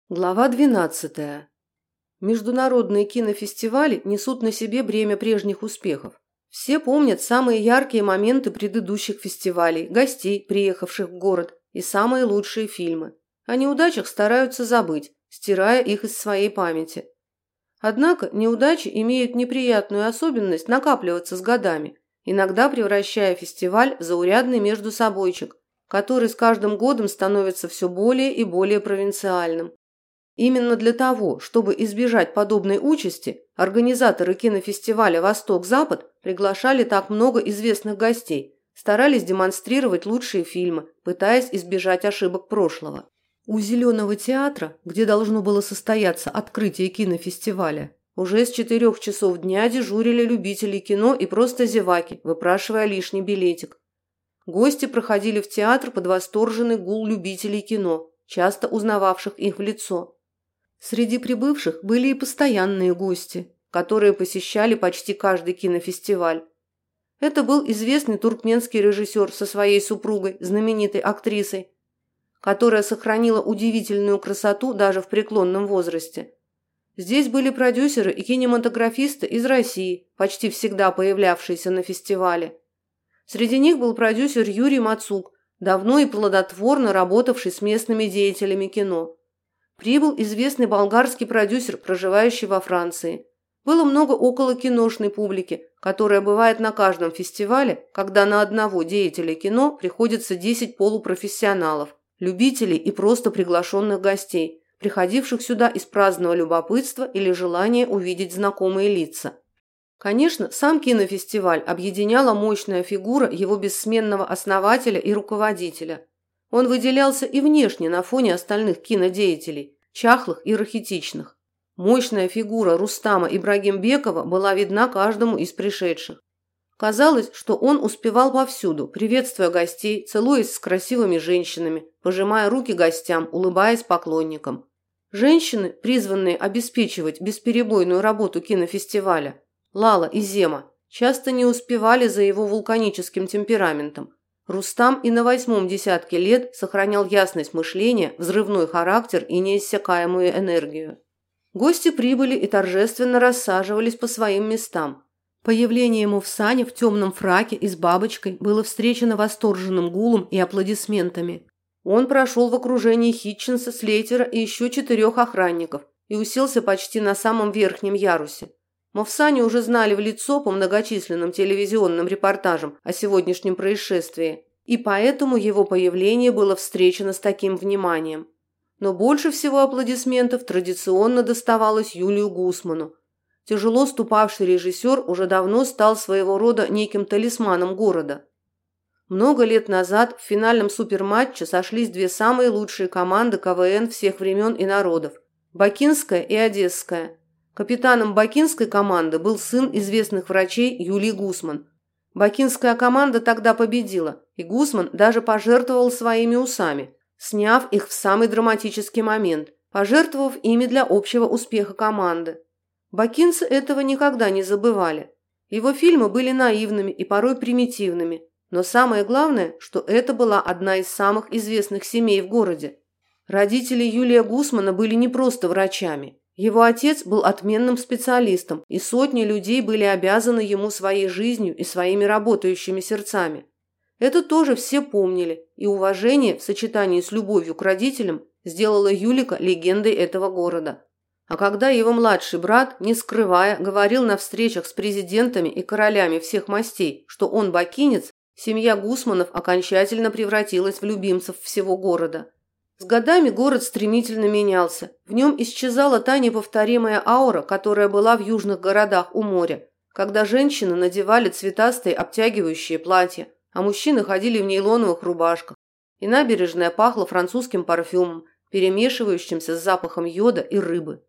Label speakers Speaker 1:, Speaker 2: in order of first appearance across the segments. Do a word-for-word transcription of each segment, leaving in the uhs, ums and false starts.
Speaker 1: Глава двенадцатая. Международные кинофестивали несут на себе бремя прежних успехов. Все помнят самые яркие моменты предыдущих фестивалей, гостей, приехавших в город, и самые лучшие фильмы. О неудачах стараются забыть, стирая их из своей памяти. Однако неудачи имеют неприятную особенность накапливаться с годами, иногда превращая фестиваль в заурядный междусобойчик, который с каждым годом становится все более и более провинциальным. Именно для того, чтобы избежать подобной участи, организаторы кинофестиваля «Восток-Запад» приглашали так много известных гостей, старались демонстрировать лучшие фильмы, пытаясь избежать ошибок прошлого. У Зеленого театра, где должно было состояться открытие кинофестиваля, уже с четырех часов дня дежурили любители кино и просто зеваки, выпрашивая лишний билетик. Гости проходили в театр под восторженный гул любителей кино, часто узнававших их в лицо. Среди прибывших были и постоянные гости, которые посещали почти каждый кинофестиваль. Это был известный туркменский режиссер со своей супругой, знаменитой актрисой, которая сохранила удивительную красоту даже в преклонном возрасте. Здесь были продюсеры и кинематографисты из России, почти всегда появлявшиеся на фестивале. Среди них был продюсер Юрий Мацук, давно и плодотворно работавший с местными деятелями кино. Прибыл известный болгарский продюсер, проживающий во Франции. Было много околокиношной публики, которая бывает на каждом фестивале, когда на одного деятеля кино приходится десять полупрофессионалов, любителей и просто приглашенных гостей, приходивших сюда из праздного любопытства или желания увидеть знакомые лица. Конечно, сам кинофестиваль объединяла мощная фигура его бессменного основателя и руководителя. Он выделялся и внешне на фоне остальных кинодеятелей, чахлых и рахитичных. Мощная фигура Рустама Ибрагимбекова была видна каждому из пришедших. Казалось, что он успевал повсюду, приветствуя гостей, целуясь с красивыми женщинами, пожимая руки гостям, улыбаясь поклонникам. Женщины, призванные обеспечивать бесперебойную работу кинофестиваля, Лала и Зема, часто не успевали за его вулканическим темпераментом. Рустам и на восьмом десятке лет сохранял ясность мышления, взрывной характер и неиссякаемую энергию. Гости прибыли и торжественно рассаживались по своим местам. Появление Мовсани в темном фраке и с бабочкой было встречено восторженным гулом и аплодисментами. Он прошел в окружении Хитченса, Слейтера и еще четырех охранников и уселся почти на самом верхнем ярусе. Мовсани уже знали в лицо по многочисленным телевизионным репортажам о сегодняшнем происшествии, и поэтому его появление было встречено с таким вниманием. Но больше всего аплодисментов традиционно доставалось Юлию Гусману. Тяжело ступавший режиссер уже давно стал своего рода неким талисманом города. Много лет назад в финальном суперматче сошлись две самые лучшие команды КВН всех времен и народов – бакинская и одесская. Капитаном бакинской команды был сын известных врачей Юлий Гусман. Бакинская команда тогда победила, и Гусман даже пожертвовал своими усами, сняв их в самый драматический момент, пожертвовав ими для общего успеха команды. Бакинцы этого никогда не забывали. Его фильмы были наивными и порой примитивными, но самое главное, что это была одна из самых известных семей в городе. Родители Юлия Гусмана были не просто врачами. Его отец был отменным специалистом, и сотни людей были обязаны ему своей жизнью и своими работающими сердцами. Это тоже все помнили, и уважение в сочетании с любовью к родителям сделало Юлика легендой этого города. А когда его младший брат, не скрывая, говорил на встречах с президентами и королями всех мастей, что он бакинец, семья Гусманов окончательно превратилась в любимцев всего города. С годами город стремительно менялся. В нем исчезала та неповторимая аура, которая была в южных городах у моря, когда женщины надевали цветастые обтягивающие платья, а мужчины ходили в нейлоновых рубашках, и набережная пахла французским парфюмом, перемешивающимся с запахом йода и рыбы.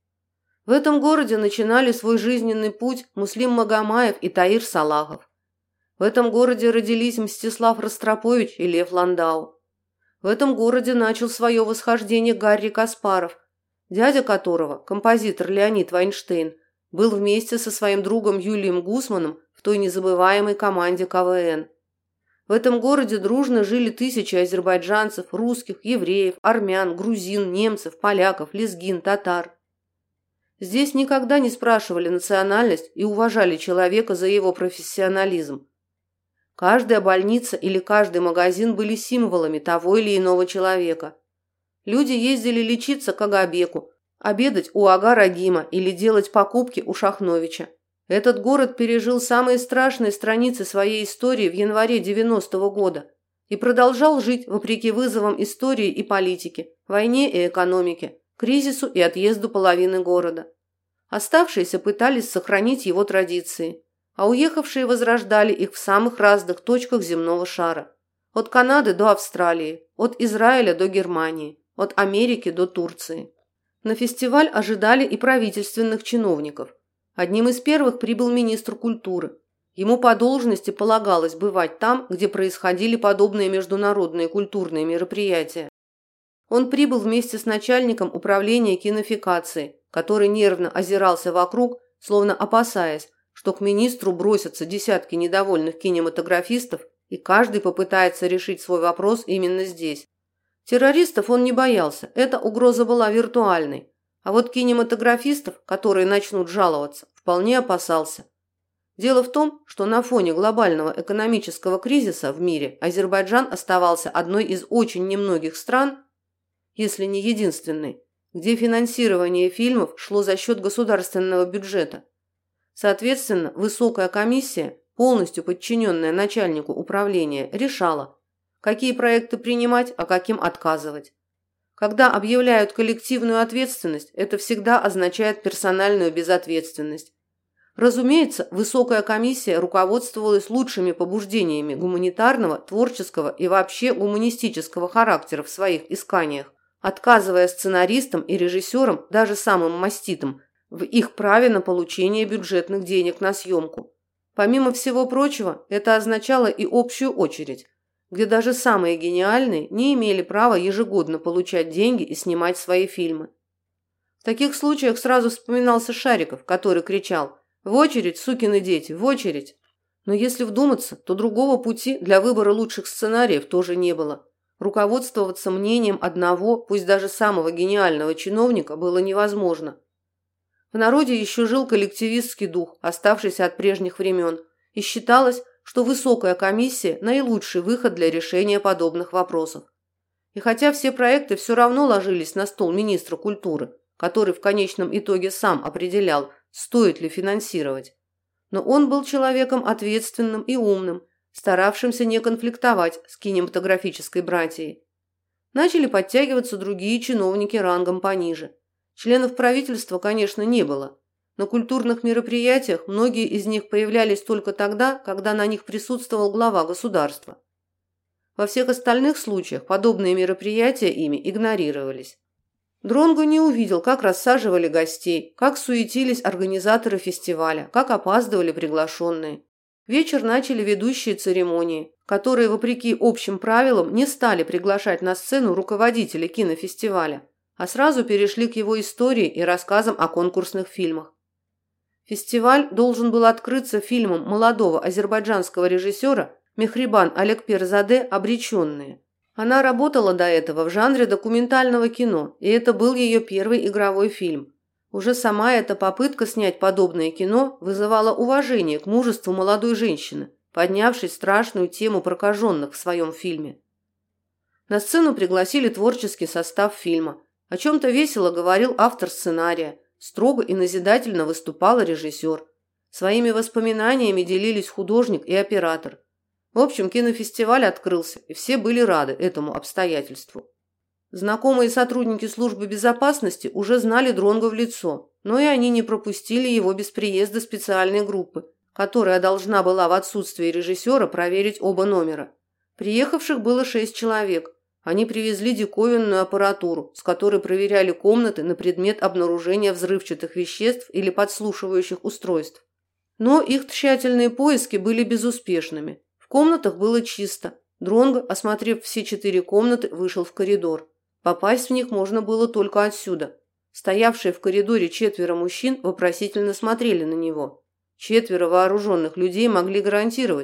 Speaker 1: В этом городе начинали свой жизненный путь Муслим Магомаев и Таир Салахов. В этом городе родились Мстислав Ростропович и Лев Ландау. В этом городе начал свое восхождение Гарри Каспаров, дядя которого, композитор Леонид Вайнштейн, был вместе со своим другом Юлием Гусманом в той незабываемой команде КВН. В этом городе дружно жили тысячи азербайджанцев, русских, евреев, армян, грузин, немцев, поляков, лезгин, татар. Здесь никогда не спрашивали национальность и уважали человека за его профессионализм. Каждая больница или каждый магазин были символами того или иного человека. Люди ездили лечиться к Агабеку, обедать у Ага Рагима или делать покупки у Шахновича. Этот город пережил самые страшные страницы своей истории в январе девяностого года и продолжал жить вопреки вызовам истории и политики, войне и экономике, кризису и отъезду половины города. Оставшиеся пытались сохранить его традиции, а уехавшие возрождали их в самых разных точках земного шара. От Канады до Австралии, от Израиля до Германии, от Америки до Турции. На фестиваль ожидали и правительственных чиновников. Одним из первых прибыл министр культуры. Ему по должности полагалось бывать там, где происходили подобные международные культурные мероприятия. Он прибыл вместе с начальником управления кинофикации, который нервно озирался вокруг, словно опасаясь, что к министру бросятся десятки недовольных кинематографистов, и каждый попытается решить свой вопрос именно здесь. Террористов он не боялся, эта угроза была виртуальной. А вот кинематографистов, которые начнут жаловаться, вполне опасался. Дело в том, что на фоне глобального экономического кризиса в мире Азербайджан оставался одной из очень немногих стран, если не единственной, где финансирование фильмов шло за счет государственного бюджета. Соответственно, высокая комиссия, полностью подчиненная начальнику управления, решала, какие проекты принимать, а каким отказывать. Когда объявляют коллективную ответственность, это всегда означает персональную безответственность. Разумеется, высокая комиссия руководствовалась лучшими побуждениями гуманитарного, творческого и вообще гуманистического характера в своих исканиях, отказывая сценаристам и режиссерам, даже самым маститым, в их праве на получение бюджетных денег на съемку. Помимо всего прочего, это означало и общую очередь, где даже самые гениальные не имели права ежегодно получать деньги и снимать свои фильмы. В таких случаях сразу вспоминался Шариков, который кричал «В очередь, сукины дети, в очередь!». Но если вдуматься, то другого пути для выбора лучших сценариев тоже не было. Руководствоваться мнением одного, пусть даже самого гениального чиновника, было невозможно. В народе еще жил коллективистский дух, оставшийся от прежних времен, и считалось, что высокая комиссия – наилучший выход для решения подобных вопросов. И хотя все проекты все равно ложились на стол министра культуры, который в конечном итоге сам определял, стоит ли финансировать, но он был человеком ответственным и умным, старавшимся не конфликтовать с кинематографической братьей. Начали подтягиваться другие чиновники рангом пониже. Членов правительства, конечно, не было. На культурных мероприятиях многие из них появлялись только тогда, когда на них присутствовал глава государства. Во всех остальных случаях подобные мероприятия ими игнорировались. Дронго не увидел, как рассаживали гостей, как суетились организаторы фестиваля, как опаздывали приглашенные. Вечер начали ведущие церемонии, которые, вопреки общим правилам, не стали приглашать на сцену руководителя кинофестиваля, а сразу перешли к его истории и рассказам о конкурсных фильмах. Фестиваль должен был открыться фильмом молодого азербайджанского режиссера Мехрибан Алекперзаде «Обреченные». Она работала до этого в жанре документального кино, и это был ее первый игровой фильм. Уже сама эта попытка снять подобное кино вызывала уважение к мужеству молодой женщины, поднявшей страшную тему прокаженных в своем фильме. На сцену пригласили творческий состав фильма. О чем-то весело говорил автор сценария, строго и назидательно выступал режиссер. Своими воспоминаниями делились художник и оператор. В общем, кинофестиваль открылся, и все были рады этому обстоятельству. Знакомые сотрудники службы безопасности уже знали Дронго в лицо, но и они не пропустили его без приезда специальной группы, которая должна была в отсутствие режиссера проверить оба номера. Приехавших было шесть человек. Они привезли диковинную аппаратуру, с которой проверяли комнаты на предмет обнаружения взрывчатых веществ или подслушивающих устройств. Но их тщательные поиски были безуспешными. В комнатах было чисто. Дронго, осмотрев все четыре комнаты, вышел в коридор. Попасть в них можно было только отсюда. Стоявшие в коридоре четверо мужчин вопросительно смотрели на него. Четверо вооруженных людей могли гарантировать,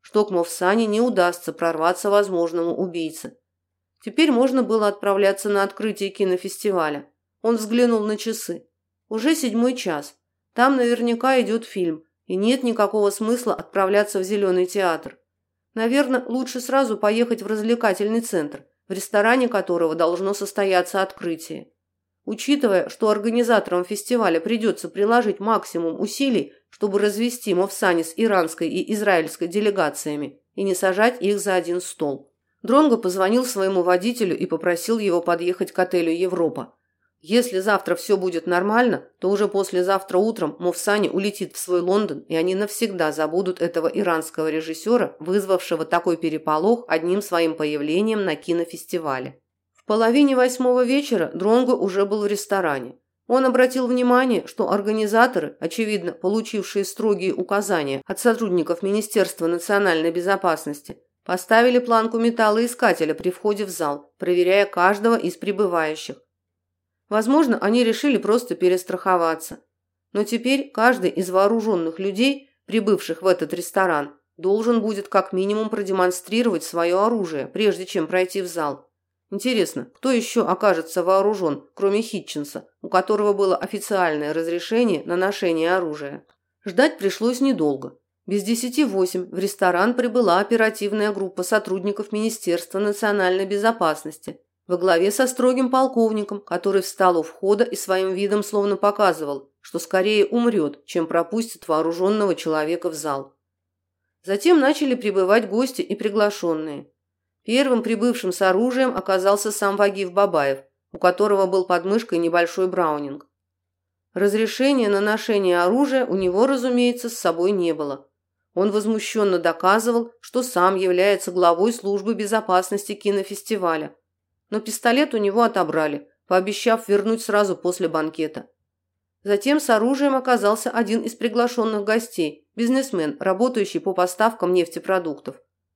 Speaker 1: что к Мовсане не удастся прорваться возможному убийце. Теперь можно было отправляться на открытие кинофестиваля. Он взглянул на часы. Уже седьмой час. Там наверняка идет фильм, и нет никакого смысла отправляться в Зеленый театр. Наверное, лучше сразу поехать в развлекательный центр, в ресторане которого должно состояться открытие. Учитывая, что организаторам фестиваля придется приложить максимум усилий, чтобы развести Мовсане с иранской и израильской делегациями и не сажать их за один стол. Дронго позвонил своему водителю и попросил его подъехать к отелю «Европа». Если завтра все будет нормально, то уже послезавтра утром Мовсане улетит в свой Лондон, и они навсегда забудут этого иранского режиссера, вызвавшего такой переполох одним своим появлением на кинофестивале. В половине восьмого вечера Дронго уже был в ресторане. Он обратил внимание, что организаторы, очевидно получившие строгие указания от сотрудников Министерства национальной безопасности, поставили планку металлоискателя при входе в зал, проверяя каждого из прибывающих. Возможно, они решили просто перестраховаться. Но теперь каждый из вооруженных людей, прибывших в этот ресторан, должен будет как минимум продемонстрировать свое оружие, прежде чем пройти в зал. Интересно, кто еще окажется вооружен, кроме Хитчинса, у которого было официальное разрешение на ношение оружия? Ждать пришлось недолго. Без десяти восемь в ресторан прибыла оперативная группа сотрудников Министерства национальной безопасности во главе со строгим полковником, который встал у входа и своим видом словно показывал, что скорее умрет, чем пропустит вооруженного человека в зал. Затем начали прибывать гости и приглашенные. Первым прибывшим с оружием оказался сам Вагиф Бабаев, у которого был под мышкой небольшой браунинг. Разрешения на ношение оружия у него, разумеется, с собой не было. Он возмущенно доказывал, что сам является главой службы безопасности кинофестиваля. Но пистолет у него отобрали, пообещав вернуть сразу после банкета. Затем с оружием оказался один из приглашенных гостей, бизнесмен, работающий по поставкам нефтепродуктов.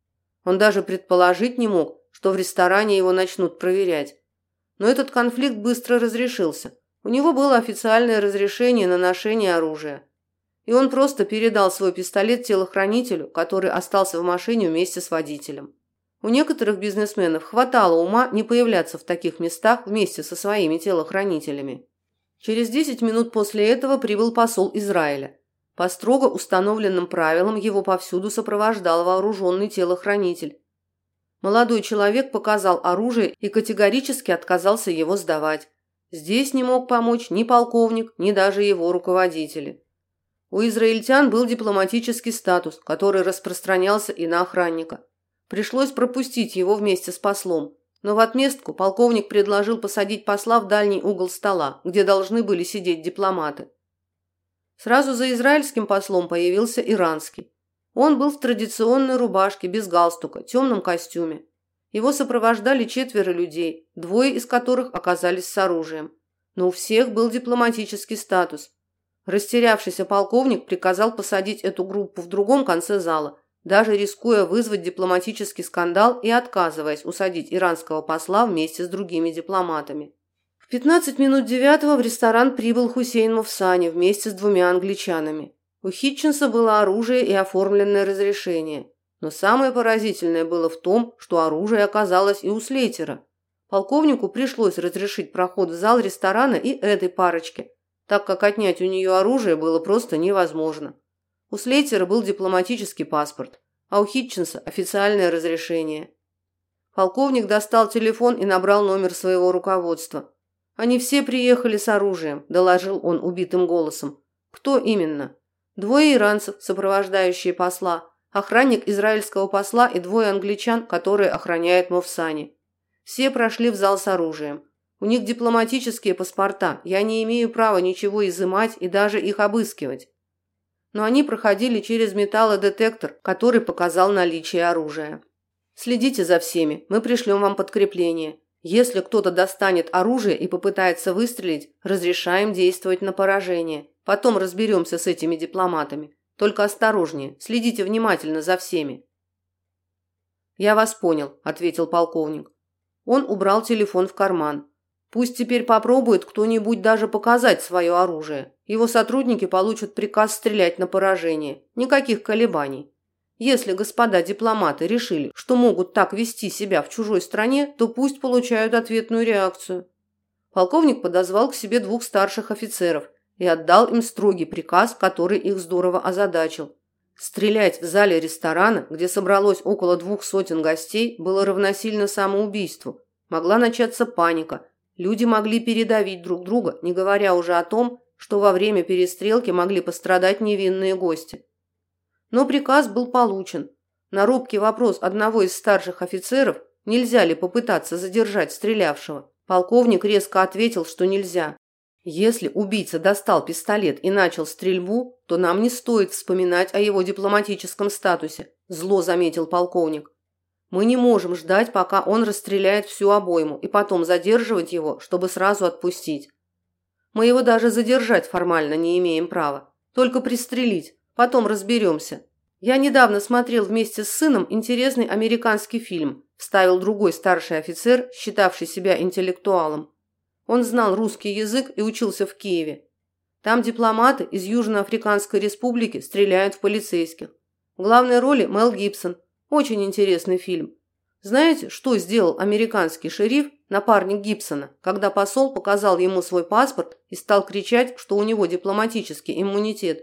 Speaker 1: Он даже предположить не мог, что в ресторане его начнут проверять. Но этот конфликт быстро разрешился. У него было официальное разрешение на ношение оружия. И он просто передал свой пистолет телохранителю, который остался в машине вместе с водителем. У некоторых бизнесменов хватало ума не появляться в таких местах вместе со своими телохранителями. Через десять минут после этого прибыл посол Израиля. По строго установленным правилам его повсюду сопровождал вооруженный телохранитель. Молодой человек показал оружие и категорически отказался его сдавать. Здесь не мог помочь ни полковник, ни даже его руководители. У израильтян был дипломатический статус, который распространялся и на охранника. Пришлось пропустить его вместе с послом, но в отместку полковник предложил посадить посла в дальний угол стола, где должны были сидеть дипломаты. Сразу за израильским послом появился иранский. Он был в традиционной рубашке, без галстука, темном костюме. Его сопровождали четверо людей, двое из которых оказались с оружием. Но у всех был дипломатический статус. Растерявшийся полковник приказал посадить эту группу в другом конце зала, даже рискуя вызвать дипломатический скандал и отказываясь усадить иранского посла вместе с другими дипломатами. В пятнадцать минут девятого в ресторан прибыл Хусейн Мовсане вместе с двумя англичанами. У Хитчинса было оружие и оформленное разрешение. Но самое поразительное было в том, что оружие оказалось и у Слейтера. Полковнику пришлось разрешить проход в зал ресторана и этой парочке, так как отнять у нее оружие было просто невозможно. У Слейтера был дипломатический паспорт, а у Хитчинса официальное разрешение. Полковник достал телефон и набрал номер своего руководства. «Они все приехали с оружием», – доложил он убитым голосом. «Кто именно?» «Двое иранцев, сопровождающие посла, охранник израильского посла и двое англичан, которые охраняют Мовсане. Все прошли в зал с оружием. У них дипломатические паспорта, я не имею права ничего изымать и даже их обыскивать». Но они проходили через металлодетектор, который показал наличие оружия. «Следите за всеми, мы пришлем вам подкрепление. Если кто-то достанет оружие и попытается выстрелить, разрешаем действовать на поражение. Потом разберемся с этими дипломатами. Только осторожнее, следите внимательно за всеми». «Я вас понял», – ответил полковник. Он убрал телефон в карман. «Пусть теперь попробует кто-нибудь даже показать свое оружие. Его сотрудники получат приказ стрелять на поражение. Никаких колебаний. Если господа дипломаты решили, что могут так вести себя в чужой стране, то пусть получают ответную реакцию. Полковник подозвал к себе двух старших офицеров и отдал им строгий приказ, который их здорово озадачил. Стрелять в зале ресторана, где собралось около двух сотен гостей, было равносильно самоубийству. Могла начаться паника. Люди могли передавить друг друга, не говоря уже о том, что во время перестрелки могли пострадать невинные гости. Но приказ был получен. На робкий вопрос одного из старших офицеров, нельзя ли попытаться задержать стрелявшего, полковник резко ответил, что нельзя. Если убийца достал пистолет и начал стрельбу, то нам не стоит вспоминать о его дипломатическом статусе, зло заметил полковник. Мы не можем ждать, пока он расстреляет всю обойму, и потом задерживать его, чтобы сразу отпустить. Мы его даже задержать формально не имеем права, только пристрелить, потом разберемся. Я недавно смотрел вместе с сыном интересный американский фильм, вставил другой старший офицер, считавший себя интеллектуалом. Он знал русский язык и учился в Киеве. Там дипломаты из Южноафриканской республики стреляют в полицейских. В главной роли Мел Гибсон. Очень интересный фильм. Знаете, что сделал американский шериф, напарник Гибсона, когда посол показал ему свой паспорт и стал кричать, что у него дипломатический иммунитет?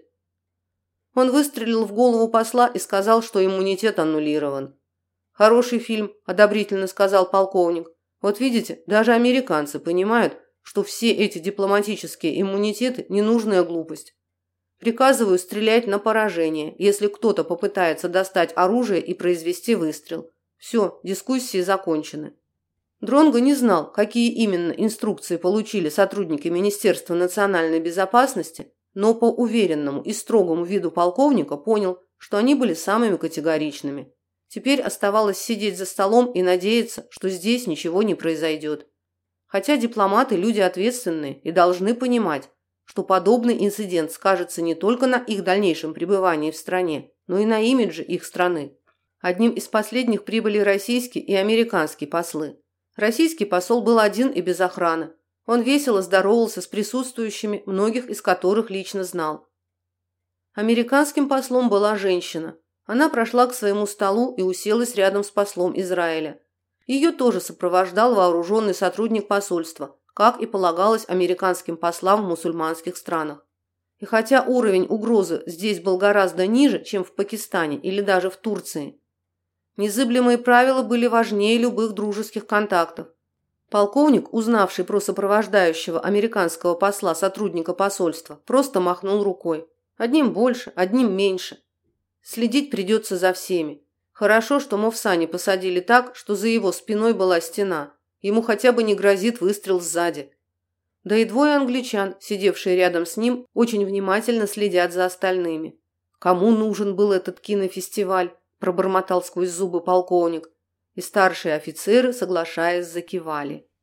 Speaker 1: Он выстрелил в голову посла и сказал, что иммунитет аннулирован. «Хороший фильм», – одобрительно сказал полковник. «Вот видите, даже американцы понимают, что все эти дипломатические иммунитеты – ненужная глупость. Приказываю стрелять на поражение, если кто-то попытается достать оружие и произвести выстрел. Все, дискуссии закончены». Дронго не знал, какие именно инструкции получили сотрудники Министерства национальной безопасности, но по уверенному и строгому виду полковника понял, что они были самыми категоричными. Теперь оставалось сидеть за столом и надеяться, что здесь ничего не произойдет. Хотя дипломаты – люди ответственные и должны понимать, что подобный инцидент скажется не только на их дальнейшем пребывании в стране, но и на имидже их страны. Одним из последних прибыли российские и американские послы. Российский посол был один и без охраны. Он весело здоровался с присутствующими, многих из которых лично знал. Американским послом была женщина. Она прошла к своему столу и уселась рядом с послом Израиля. Ее тоже сопровождал вооруженный сотрудник посольства, как и полагалось американским послам в мусульманских странах. И хотя уровень угрозы здесь был гораздо ниже, чем в Пакистане или даже в Турции, незыблемые правила были важнее любых дружеских контактов. Полковник, узнавший про сопровождающего американского посла сотрудника посольства, просто махнул рукой. Одним больше, одним меньше. Следить придется за всеми. Хорошо, что Мовса не посадили так, что за его спиной была стена. Ему хотя бы не грозит выстрел сзади. Да и двое англичан, сидевшие рядом с ним, очень внимательно следят за остальными. Кому нужен был этот кинофестиваль? Пробормотал сквозь зубы полковник. И старшие офицеры, соглашаясь, закивали.